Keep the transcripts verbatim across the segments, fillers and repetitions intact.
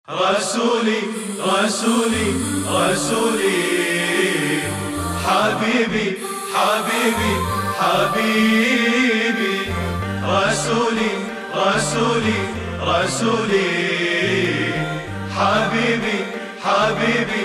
رسولي رسولي رسولي حبيبي حبيبي حبيبي رسولي رسولي رسولي حبيبي حبيبي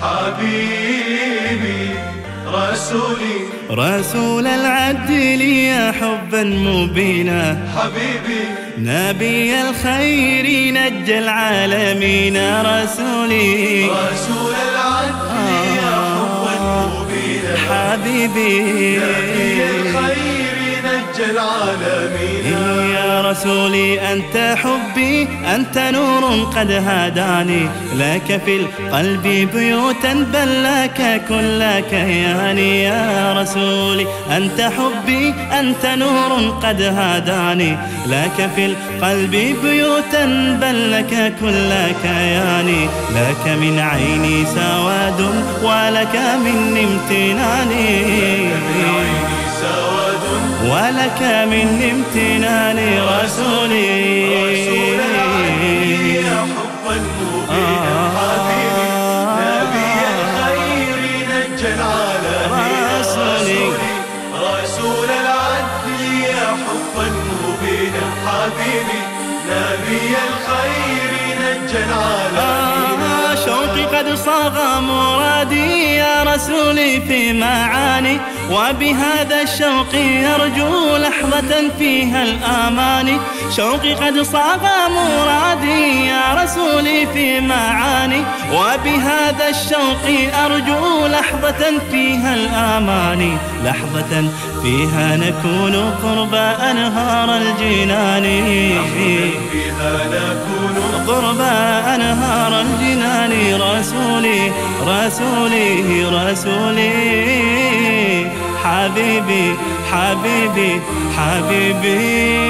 حبيبي رسولي رسول العدل يا حبا مبينا حبيبي نبي الخير نجى العالمين رسولي رسول العدل يا حبا مبينا حبيبي نبي الخير نجى العالمين يا رسولي أنت حبي أنت نور قد هداني لك في القلب بيوتا بل لك كل كياني يا رسولي أنت حبي أنت نور قد هداني لك في القلب بيوتا بل لك كل كياني لك من عيني سواد ولك مني امتناني ولك من امتناني رسولي رسول العدل يا حبا مبينا حبيبي نبي الخير نجى العالمين رسولي رسول العدل يا حبا مبينا حبيبي نبي الخير نجى العالمين شوقي قد صاغ مرادي يا رسولي في معاني وبهذا الشوق أرجو لحظة فيها الآمان شوقي قد صاغ مرادي يا رسولي في معاني وبهذا الشوق أرجو لحظة فيها الآمان لحظة فيها نكون قرب أنهار الجنان فيها نكون قرب أنهار الجنان رسولي رسولي رسولي حبيبي حبيبي حبيبي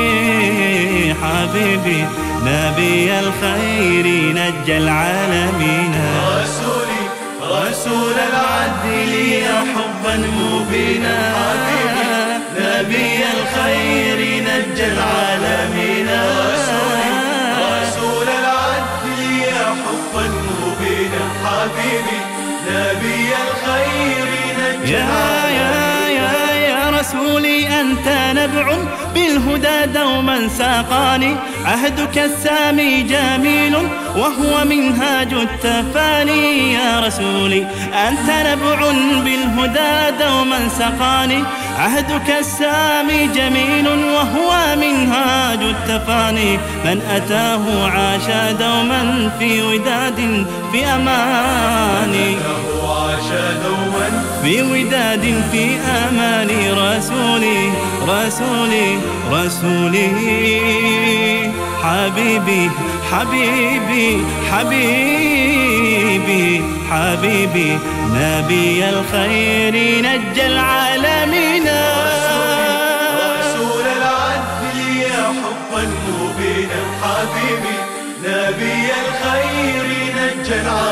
حبيبي نبي الخير نجى العالمين رسولي رسول العدل يا حبا مبينا حبيبي نبي الخير نجى العالمين رسولي رسول العدل يا حبا مبينا حبيبي نبي الخير نجى العالمين رسولي أنت نبع بالهدى دوما ساقاني عهدك السامي جميل وهو منهاج التفاني يا رسولي أنت نبع بالهدى دوما سقاني عهدك السامي جميل وهو منهاج التفاني من أتاه عاش دوما في وداد في أماني في وداد في أمان رسولي رسولي رسولي حبيبي حبيبي حبيبي حبيبي نبي الخير نجى العالمين رسول العدل يا حبا مبينا حبيبي نبي الخير نجى العالمين